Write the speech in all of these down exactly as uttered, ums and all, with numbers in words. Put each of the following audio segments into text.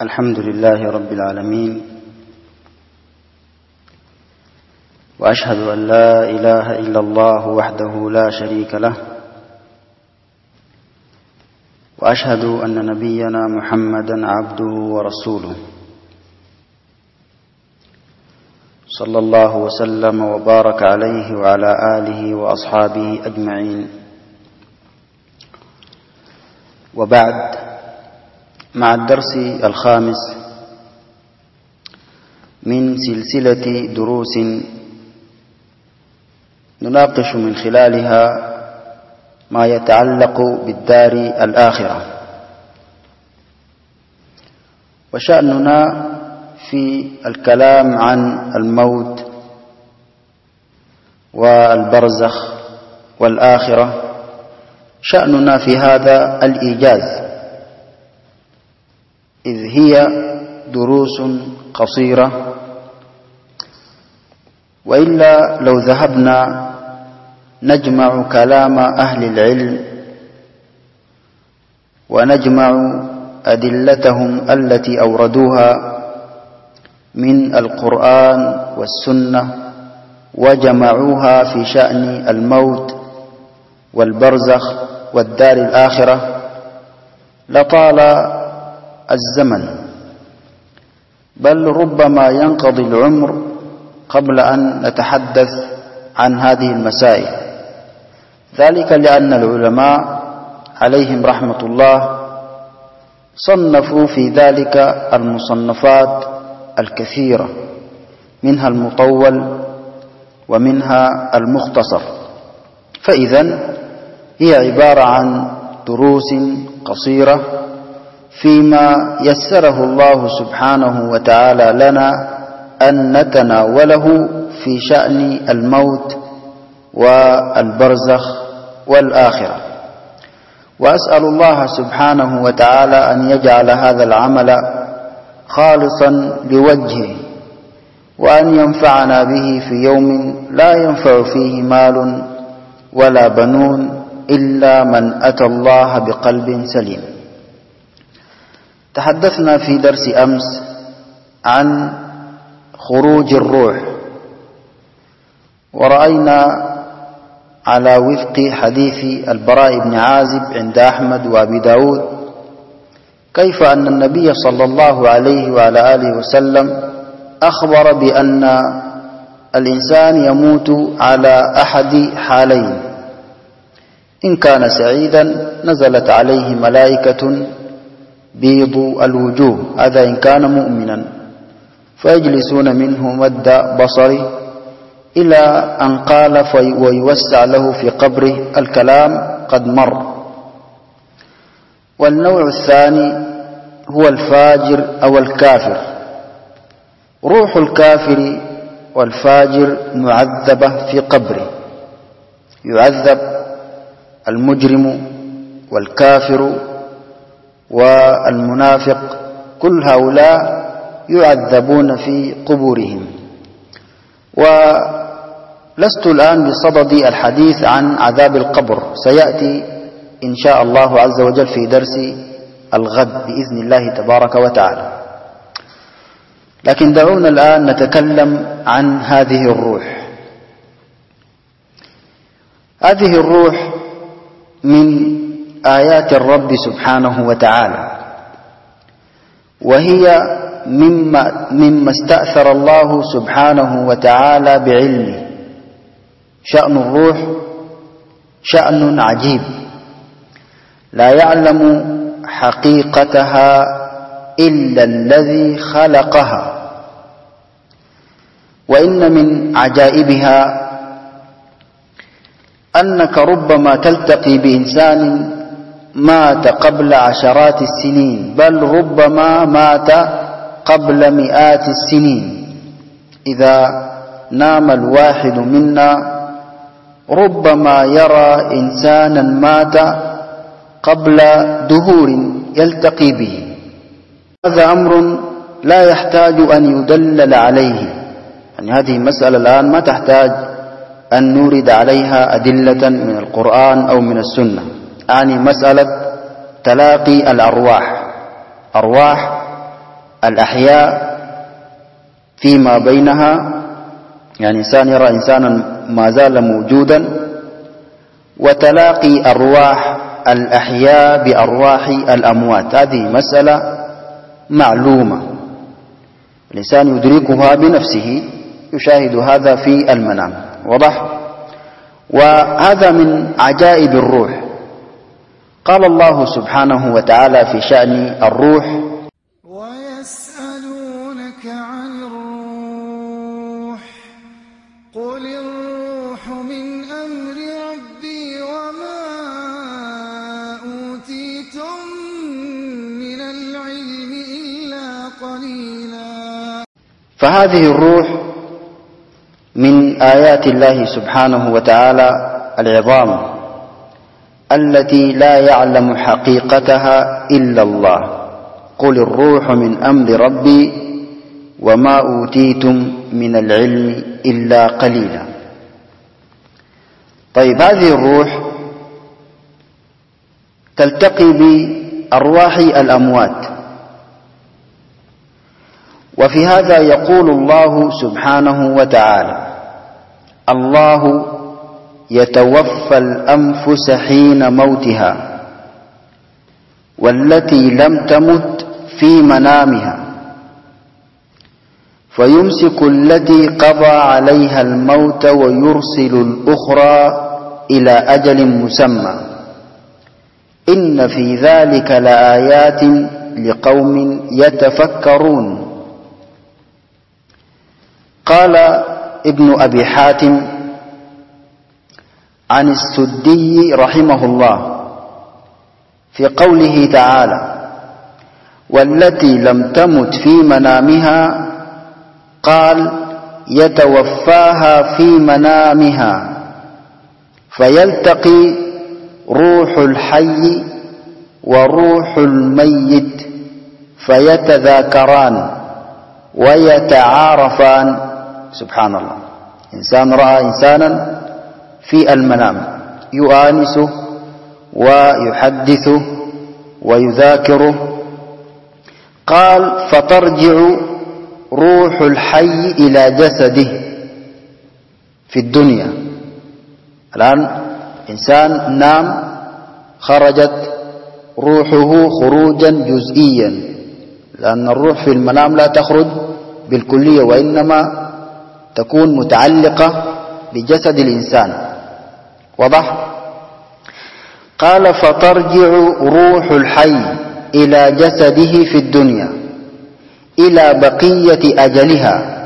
الحمد لله رب العالمين، وأشهد أن لا إله إلا الله وحده لا شريك له، وأشهد أن نبينا محمدا عبده ورسوله، صلى الله وسلم وبارك عليه وعلى آله وأصحابه أجمعين. وبعد، مع الدرس الخامس من سلسلة دروس نناقش من خلالها ما يتعلق بالدار الآخرة، وشأننا في الكلام عن الموت والبرزخ والآخرة، شأننا في هذا الإيجاز، إذ هي دروس قصيرة، وإلا لو ذهبنا نجمع كلام أهل العلم ونجمع أدلتهم التي أوردوها من القرآن والسنة وجمعوها في شأن الموت والبرزخ والدار الآخرة، لطال الزمن، بل ربما ينقضي العمر قبل أن نتحدث عن هذه المسائل. ذلك لأن العلماء عليهم رحمة الله صنفوا في ذلك المصنفات الكثيرة، منها المطول ومنها المختصر، فإذن هي عبارة عن دروس قصيرة فيما يسره الله سبحانه وتعالى لنا أن نتناوله في شأن الموت والبرزخ والآخرة. وأسأل الله سبحانه وتعالى أن يجعل هذا العمل خالصا لوجهه، وأن ينفعنا به في يوم لا ينفع فيه مال ولا بنون إلا من أتى الله بقلب سليم. تحدثنا في درس أمس عن خروج الروح، ورأينا على وفق حديث البراء بن عازب عند أحمد وأبي داود كيف أن النبي صلى الله عليه وعلى آله وسلم أخبر بأن الإنسان يموت على أحد حالين: إن كان سعيدا نزلت عليه ملائكة بيض الوجوه، هذا إن كان مؤمنا، فيجلسون منه مد بصره إلى أن قال ويوسع له في قبره الكلام قد مر. والنوع الثاني هو الفاجر أو الكافر. روح الكافر والفاجر معذبة في قبره، يعذب المجرم والكافر والمنافق، كل هؤلاء يعذبون في قبورهم. ولست الآن بصدد الحديث عن عذاب القبر، سيأتي إن شاء الله عز وجل في درس الغد بإذن الله تبارك وتعالى. لكن دعونا الآن نتكلم عن هذه الروح. هذه الروح من آيات الرب سبحانه وتعالى، وهي مما, مما استأثر الله سبحانه وتعالى بعلمه. شأن الروح شأن عجيب، لا يعلم حقيقتها إلا الذي خلقها. وإن من عجائبها أنك ربما تلتقي بإنسان مات قبل عشرات السنين، بل ربما مات قبل مئات السنين. إذا نام الواحد منا ربما يرى إنسانا مات قبل دهور يلتقي به. هذا أمر لا يحتاج أن يدلل عليه، يعني هذه مسألة الآن ما تحتاج أن نورد عليها أدلة من القرآن أو من السنة، يعني مسألة تلاقي الأرواح. أرواح الأحياء فيما بينها، يعني إنسان يرى إنسانا ما زال موجودا، وتلاقي أرواح الأحياء بأرواح الأموات، هذه مسألة معلومة الإنسان يدركها بنفسه، يشاهد هذا في المنام. واضح؟ وهذا من عجائب الروح. قال الله سبحانه وتعالى في شأن الروح: ويسألونك عن الروح قل الروح من أمر ربي وما أوتيتم من العلم إلا قليلا. فهذه الروح من آيات الله سبحانه وتعالى العظام التي لا يعلم حقيقتها إلا الله. قل الروح من أمر ربي وما أوتيتم من العلم إلا قليلا. طيب، هذه الروح تلتقي بأرواح الأموات، وفي هذا يقول الله سبحانه وتعالى: الله يتوفى الأنفس حين موتها والتي لم تمت في منامها فيمسك التي قضى عليها الموت ويرسل الأخرى إلى أجل مسمى إن في ذلك لآيات لقوم يتفكرون. قال ابن أبي حاتم عن السدي رحمه الله في قوله تعالى: والتي لم تمت في منامها، قال: يتوفاها في منامها فيلتقي روح الحي وروح الميت فيتذاكران ويتعارفان. سبحان الله، إنسان رأى إنسانا في المنام يؤانسه ويحدثه ويذاكره. قال: فترجع روح الحي إلى جسده في الدنيا. الآن إنسان نام، خرجت روحه خروجا جزئيا، لأن الروح في المنام لا تخرج بالكلية، وإنما تكون متعلقة بجسد الإنسان. واضح؟ قال: فترجع روح الحي إلى جسده في الدنيا إلى بقية أجلها،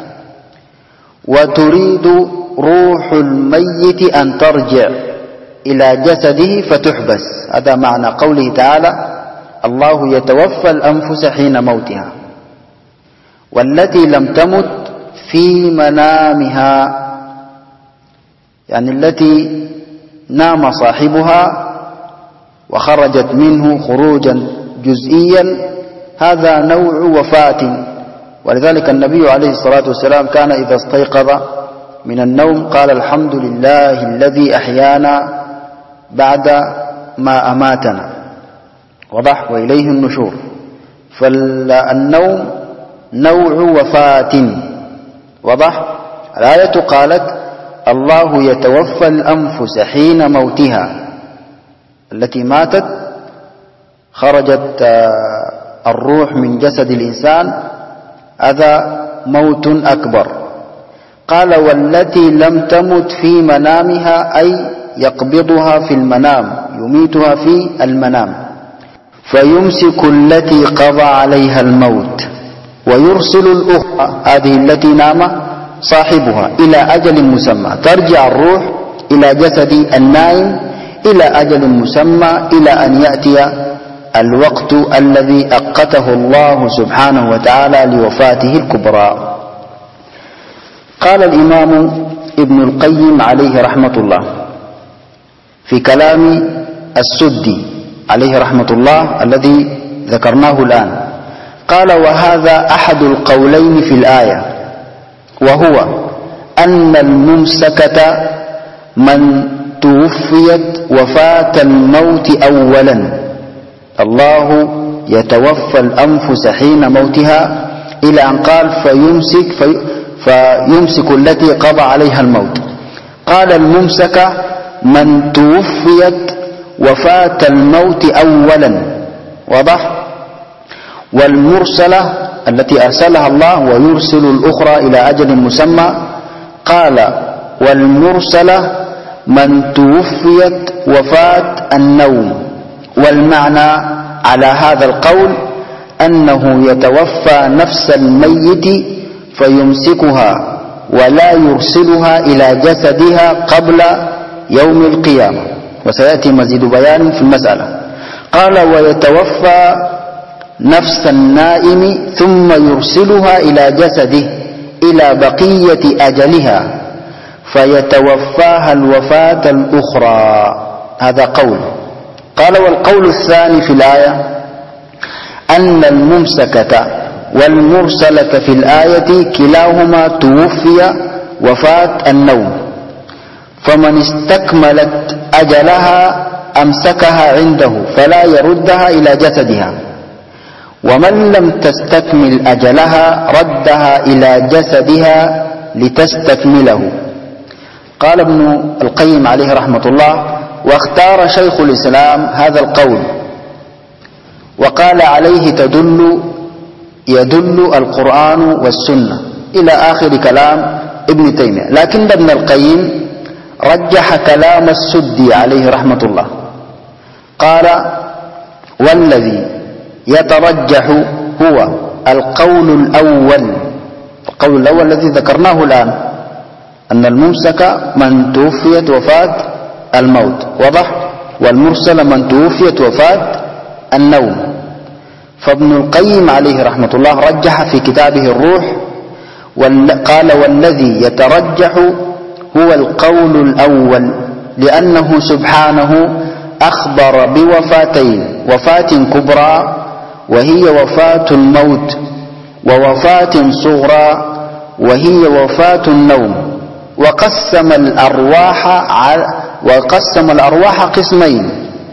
وتريد روح الميت أن ترجع إلى جسده فتحبس. هذا معنى قوله تعالى: الله يتوفى الأنفس حين موتها والتي لم تمت في منامها، يعني التي نام صاحبها وخرجت منه خروجا جزئيا، هذا نوع وفاة. ولذلك النبي عليه الصلاة والسلام كان إذا استيقظ من النوم قال: الحمد لله الذي أحيانا بعد ما أماتنا. وضح؟ وإليه النشور. فالنوم نوع وفاة. وضح؟ الآية قالت: الله يتوفى الأنفس حين موتها، التي ماتت خرجت الروح من جسد الإنسان، هذا موت أكبر. قال: والتي لم تمت في منامها، أي يقبضها في المنام، يميتها في المنام، فيمسك التي قضى عليها الموت ويرسل الأخرى، هذه التي نام صاحبها، إلى أجل مسمى. ترجع الروح إلى جسد النائم إلى أجل مسمى، إلى أن يأتي الوقت الذي أقته الله سبحانه وتعالى لوفاته الكبرى. قال الإمام ابن القيم عليه رحمة الله في كلام السدي عليه رحمة الله الذي ذكرناه الآن، قال: وهذا أحد القولين في الآية، وهو أن الممسكة من توفيت وفاة الموت أولا، الله يتوفى الأنفس حين موتها إلى أن قال فيمسك, في فيمسك التي قضى عليها الموت. قال الممسك من توفيت وفاة الموت أولا، واضح؟ والمرسلة التي أرسلها الله ويرسل الأخرى إلى أجل مسمى. قال والمرسلة من توفيت وفاة النوم. والمعنى على هذا القول أنه يتوفى نفس الميت فيمسكها ولا يرسلها إلى جسدها قبل يوم القيامة، وسيأتي مزيد بيان في المسألة. قال ويتوفى نفس النائم ثم يرسلها إلى جسده إلى بقية أجلها فيتوفاها الوفاة الأخرى. هذا قول. قال والقول الثاني في الآية أن الممسكة والمرسلة في الآية كلاهما توفي وفاة النوم، فمن استكملت أجلها أمسكها عنده فلا يردها إلى جسدها، ومن لم تستكمل أجلها ردها إلى جسدها لتستكمله. قال ابن القيم عليه رحمة الله واختار شيخ الإسلام هذا القول وقال عليه تدل يدل القرآن والسنة إلى آخر كلام ابن تيمية. لكن ابن القيم رجح كلام السدي عليه رحمة الله، قال والذي يترجح هو القول الأول. القول الأول الذي ذكرناه الآن أن الممسك من توفيت وفاة الموت، واضح؟ والمرسل من توفيت وفاة النوم. فابن القيم عليه رحمة الله رجح في كتابه الروح قال والذي يترجح هو القول الأول، لأنه سبحانه أخبر بوفاتين، وفاة كبرى وهي وفاة الموت، ووفاة صغرى وهي وفاة النوم، وقسم الأرواح وقسم الأرواح قسمين: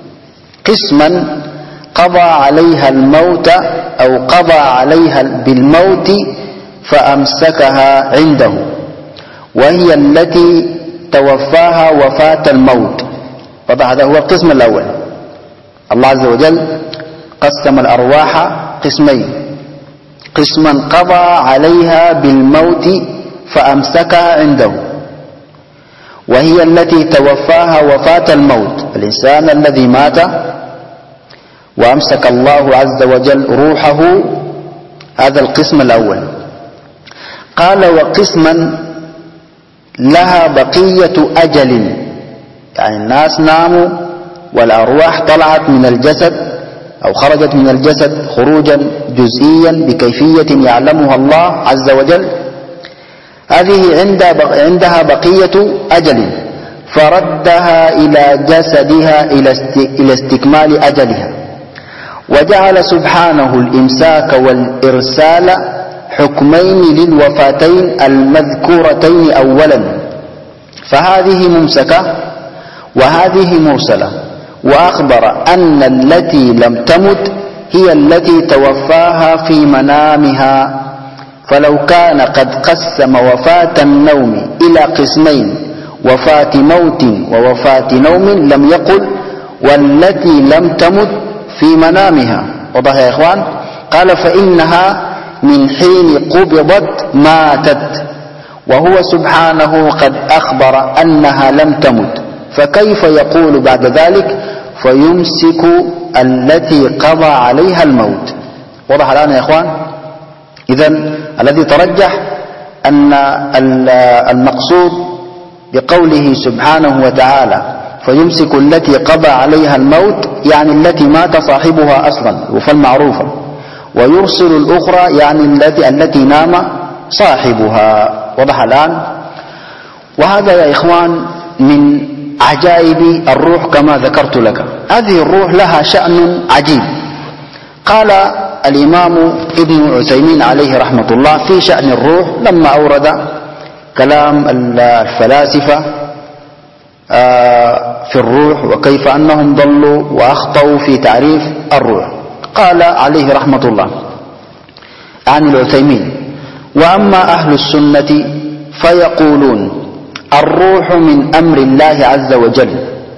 قسما قضى عليها الموت أو قضى عليها بالموت فأمسكها عنده، وهي التي توفاها وفاة الموت. فهذا هو القسم الأول. الله عز وجل قسم الأرواح قسمين: قسما قضى عليها بالموت فأمسكها عنده، وهي التي توفاها وفاة الموت، الإنسان الذي مات وأمسك الله عز وجل روحه، هذا القسم الأول. قال وقسما لها بقية أجل، يعني الناس ناموا والأرواح طلعت من الجسد أو خرجت من الجسد خروجا جزئيا بكيفية يعلمها الله عز وجل، هذه عندها بقية أجل، فردها إلى جسدها إلى استكمال أجلها، وجعل سبحانه الإمساك والإرسال حكمين للوفاتين المذكورتين أولا، فهذه ممسكة وهذه مرسلة، وأخبر أن التي لم تمت هي التي توفاها في منامها. فلو كان قد قسم وفاة النوم إلى قسمين: وفاة موت ووفاة نوم، لم يقل والتي لم تمت في منامها. وضح يا إخوان؟ قال فإنها من حين قبضت ماتت، وهو سبحانه قد أخبر أنها لم تمت، فكيف يقول بعد ذلك فيمسك التي قضى عليها الموت؟ وضح الآن يا إخوان؟ إذن الذي ترجح أن المقصود بقوله سبحانه وتعالى فيمسك التي قضى عليها الموت يعني التي مات صاحبها أصلا وفالمعروفة، ويرسل الأخرى يعني التي التي نام صاحبها. وضح الآن؟ وهذا يا إخوان من عجائب الروح كما ذكرت لك. هذه الروح لها شأن عجيب. قال الإمام ابن عثيمين عليه رحمة الله في شأن الروح لما أورد كلام الفلاسفة في الروح وكيف أنهم ضلوا وأخطأوا في تعريف الروح، قال عليه رحمة الله: عن العثيمين: وأما أهل السنة فيقولون الروح من أمر الله عز وجل،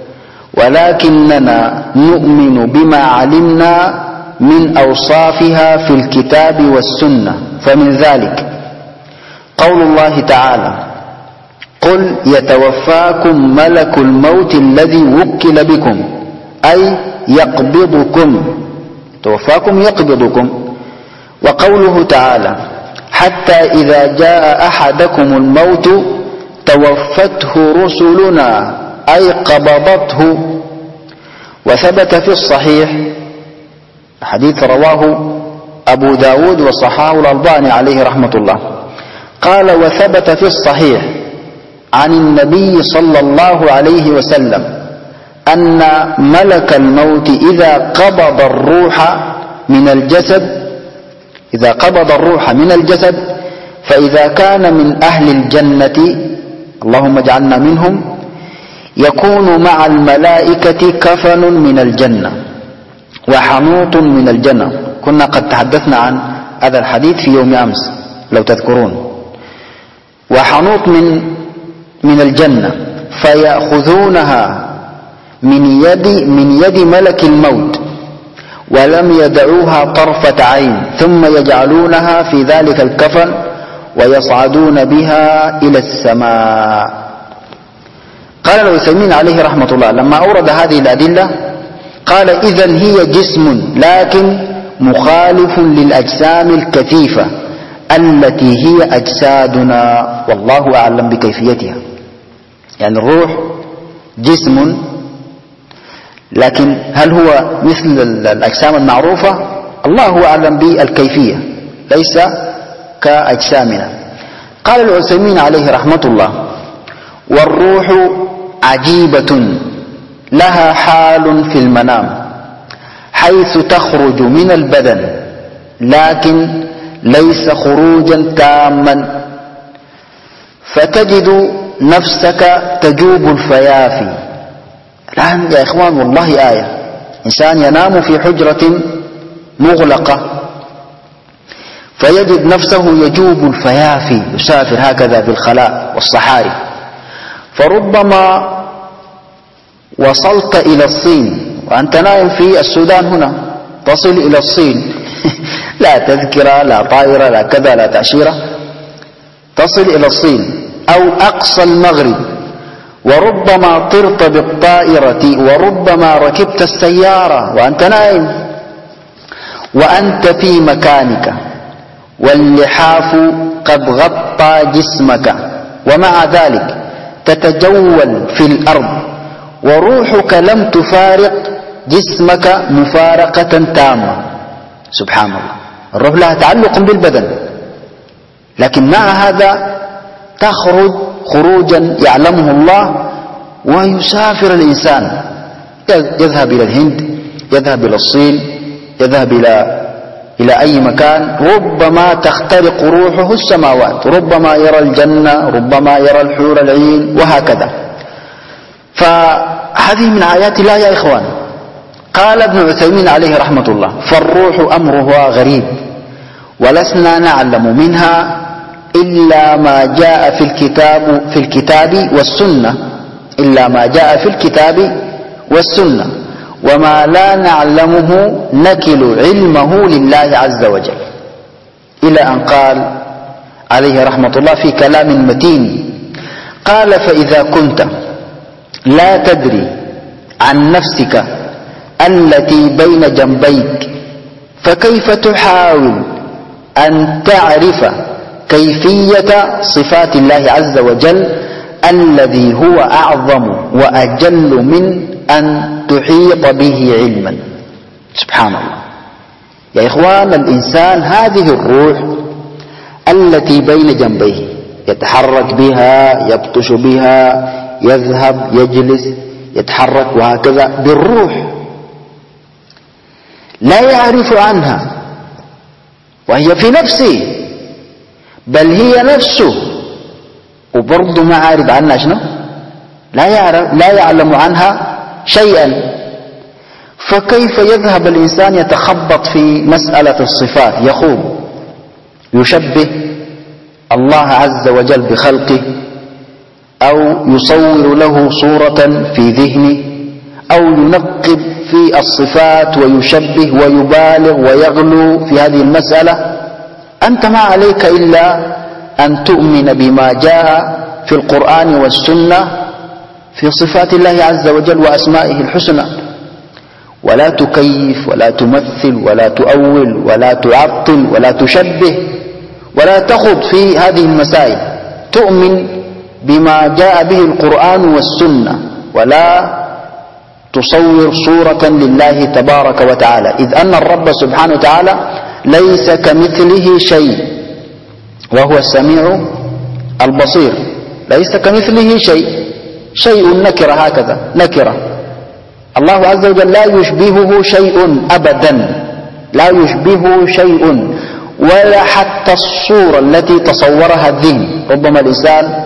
ولكننا نؤمن بما علمنا من أوصافها في الكتاب والسنة. فمن ذلك قول الله تعالى: قل يتوفاكم ملك الموت الذي وكل بكم، أي يقبضكم، توفاكم يقبضكم. وقوله تعالى: حتى إذا جاء أحدكم الموت توفته رسلنا، أي قبضته. وثبت في الصحيح، حديث رواه أبو داود وصححه الألباني عليه رحمة الله، قال: وثبت في الصحيح عن النبي صلى الله عليه وسلم أن ملك الموت إذا قبض الروح من الجسد إذا قبض الروح من الجسد فإذا كان من أهل الجنة، اللهم اجعلنا منهم، يكون مع الملائكة كفن من الجنة وحنوط من الجنة. كنا قد تحدثنا عن هذا الحديث في يوم أمس لو تذكرون. وحنوط من من الجنة، فيأخذونها من يد من يد ملك الموت ولم يدعوها طرفة عين، ثم يجعلونها في ذلك الكفن ويصعدون بها إلى السماء. قال العثيمين عليه رحمة الله لما أورد هذه الأدلة قال: إذن هي جسم لكن مخالف للأجسام الكثيفة التي هي أجسادنا، والله أعلم بكيفيتها. يعني الروح جسم، لكن هل هو مثل الأجسام المعروفة؟ الله أعلم بالكيفية، ليس كأجسامنا. قال العثيمين عليه رحمة الله: والروح عجيبة لها حال في المنام حيث تخرج من البدن، لكن ليس خروجا تاما، فتجد نفسك تجوب الفيافي. الآن يا إخوان والله آية، إنسان ينام في حجرة مغلقة فيجد نفسه يجوب الفيافي، يسافر هكذا في الخلاء والصحاري. فربما وصلت إلى الصين وأنت نائم في السودان هنا، تصل إلى الصين لا تذكرة لا طائرة لا كذا لا تأشيرة، تصل إلى الصين أو أقصى المغرب، وربما طرت بالطائرة وربما ركبت السيارة وأنت نائم، وأنت في مكانك واللحاف قد غطى جسمك، ومع ذلك تتجول في الأرض وروحك لم تفارق جسمك مفارقة تامة. سبحان الله، الروح لها تعلق بالبدن، لكن مع هذا تخرج خروجا يعلمه الله، ويسافر الإنسان، يذهب إلى الهند، يذهب إلى الصين، يذهب إلى إلى أي مكان، ربما تخترق روحه السماوات، ربما يرى الجنة، ربما يرى الحور العين، وهكذا. فهذه من آيات الله يا إخوان. قال ابن عثيمين عليه رحمة الله: فالروح أمرها غريب، ولسنا نعلم منها إلا ما جاء في الكتاب في الكتاب والسنة إلا ما جاء في الكتاب والسنة وما لا نعلمه نكل علمه لله عز وجل، إلى أن قال عليه رحمة الله في كلام متين، قال: فإذا كنت لا تدري عن نفسك التي بين جنبيك فكيف تحاول أن تعرف كيفية صفات الله عز وجل الذي هو أعظم وأجل من أن تحيط به علما. سبحان الله يا إخوان، الإنسان هذه الروح التي بين جنبيه يتحرك بها، يبطش بها، يذهب، يجلس، يتحرك، وهكذا بالروح، لا يعرف عنها وهي في نفسه، بل هي نفسه، وبرضه ما عارف عنها شنو، لا يعرف لا يعلم عنها شيئا. فكيف يذهب الإنسان يتخبط في مسألة الصفات، يخوض يشبه الله عز وجل بخلقه، أو يصور له صورة في ذهنه، أو ينقب في الصفات ويشبه ويبالغ ويغلو في هذه المسألة، أنت ما عليك إلا أن تؤمن بما جاء في القرآن والسنة في صفات الله عز وجل وأسمائه الحسنى، ولا تكيف ولا تمثل ولا تؤول ولا تعطل ولا تشبه ولا تخض في هذه المسائل. تؤمن بما جاء به القرآن والسنة، ولا تصور صورة لله تبارك وتعالى، إذ أن الرب سبحانه وتعالى ليس كمثله شيء وهو السميع البصير. ليس كمثله شيء، شيء نكرة، هكذا نكرة. الله عز وجل لا يشبهه شيء أبدا، لا يشبهه شيء، ولا حتى الصورة التي تصورها الذهن. ربما الإنسان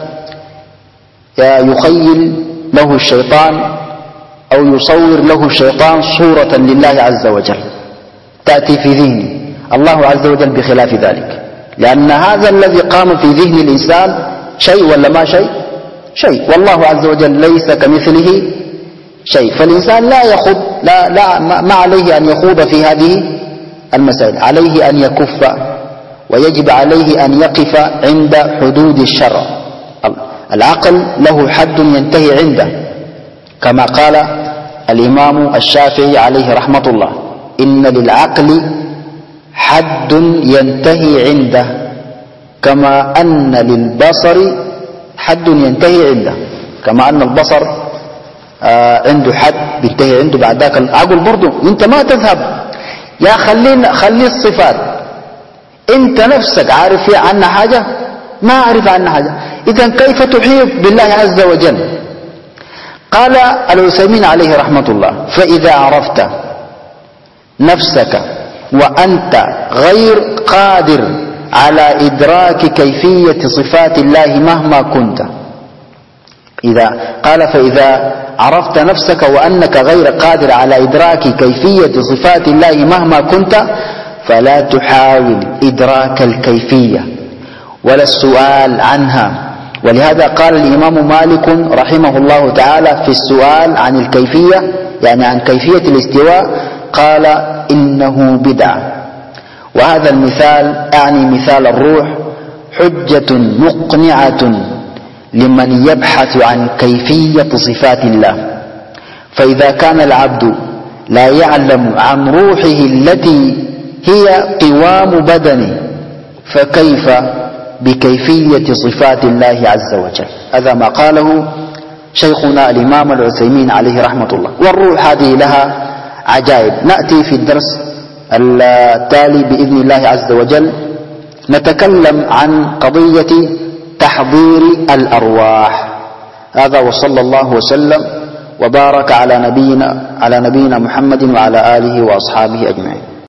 يخيل له الشيطان أو يصور له الشيطان صورة لله عز وجل تأتي في ذهنه، الله عز وجل بخلاف ذلك، لأن هذا الذي قام في ذهن الإنسان شيء ولا ما شيء؟ شيء، والله عز وجل ليس كمثله شيء. فالإنسان لا يخوض، لا, لا ما عليه أن يخوض في هذه المسائل، عليه أن يكف، ويجب عليه أن يقف عند حدود الشرع. العقل له حد ينتهي عنده، كما قال الإمام الشافعي عليه رحمة الله: إن للعقل حد ينتهي عنده، كما أن للبصر حد ينتهي عنده. كما أن البصر آه عنده حد بينتهي عنده، بعد ذاك العقل برضه. انت ما تذهب يا خلينا خلي الصفات، انت نفسك عارف فيها عنها حاجة؟ ما عارف عنها حاجة. إذن كيف تحيط بالله عز وجل؟ قال العثيمين عليه رحمة الله: فإذا عرفت نفسك وأنت غير قادر على إدراك كيفية صفات الله مهما كنت. إذا قال فإذا عرفت نفسك وأنك غير قادر على إدراك كيفية صفات الله مهما كنت، فلا تحاول إدراك الكيفية ولا السؤال عنها. ولهذا قال الإمام مالك رحمه الله تعالى في السؤال عن الكيفية، يعني عن كيفية الاستواء، قال: إنه بدعة. وهذا المثال، أعني مثال الروح، حجة مقنعة لمن يبحث عن كيفية صفات الله. فإذا كان العبد لا يعلم عن روحه التي هي قوام بدنه، فكيف بكيفية صفات الله عز وجل؟ هذا ما قاله شيخنا الإمام العثيمين عليه رحمة الله. والروح هذه لها عجائب. نأتي في الدرس التالي بإذن الله عز وجل نتكلم عن قضية تحضير الأرواح. هذا، وصلى الله وسلم وبارك على نبينا على نبينا محمد وعلى آله وأصحابه أجمعين.